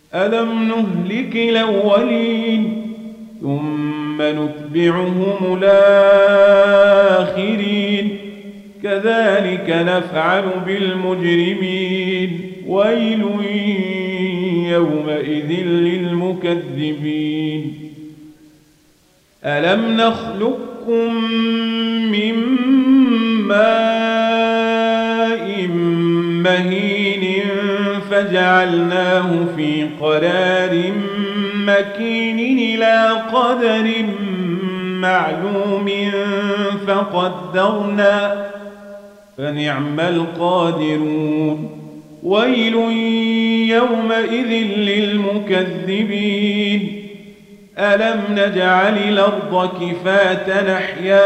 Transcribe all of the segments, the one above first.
ألم نهلك الأولين ثم نتبعهم الآخرين كذلك نفعل بالمجرمين ويل يومئذ للمكذبين ألم نخلقكم من ماء مهين فجعلناه في قرار مكين إلى قدر معلوم فقدرنا فنعم القادرون ويل يومئذ للمكذبين ألم نجعل الأرض كفاة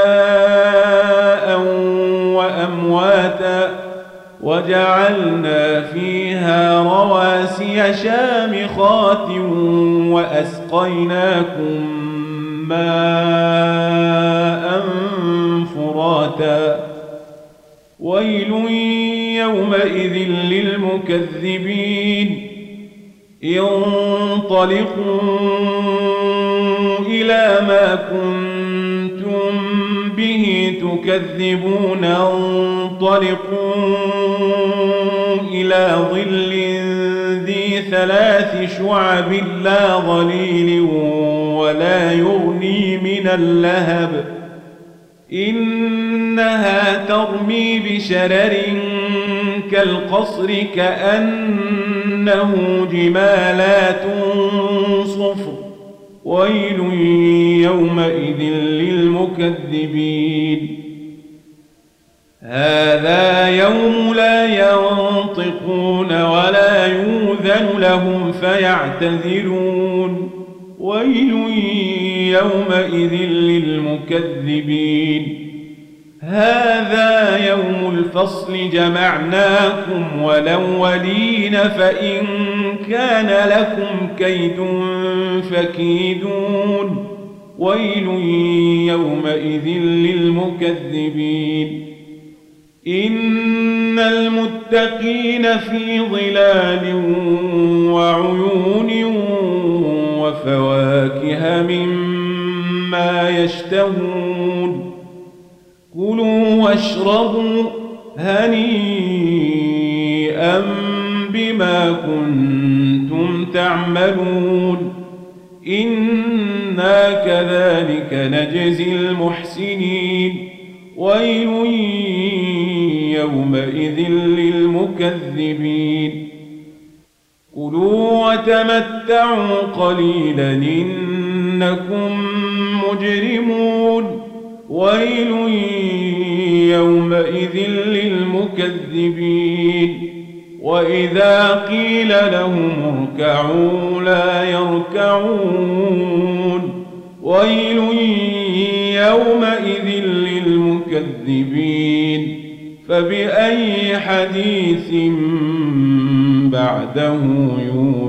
أحياء وأمواتا وجعلنا فيها رواسي شامخات وأسقيناكم ماء فراتا ويل يومئذ للمكذبين انطلقوا إلى ما كنتم به تكذبون انطلقوا إلى ظل ذي 3 شعب لا ظليل ولا يغني من اللهب إنها ترمي بشرر كالقصر كأنه جمالات صفر ويل يومئذ للمكذبين هذا يوم لا ينطقون ولا يؤذن لهم فيعتذرون ويل يومئذ للمكذبين هذا يوم الفصل جمعناكم والأولين فإن كان لكم كيد فكيدون ويل يومئذ للمكذبين إن المتقين في ظلال وعيون وفواكه مما يشتهون كلوا واشربوا هنيئا بما كنتم تعملون إنا كذلك نجزي المحسنين ويل يومئذ للمكذبين كلوا وتمتعوا قليلا إنكم مجرمون ويل يومئذ للمكذبين وإذا قيل لهم اركعوا لا يركعون ويل يومئذ للمكذبين فبأي حديث بعده يؤمنون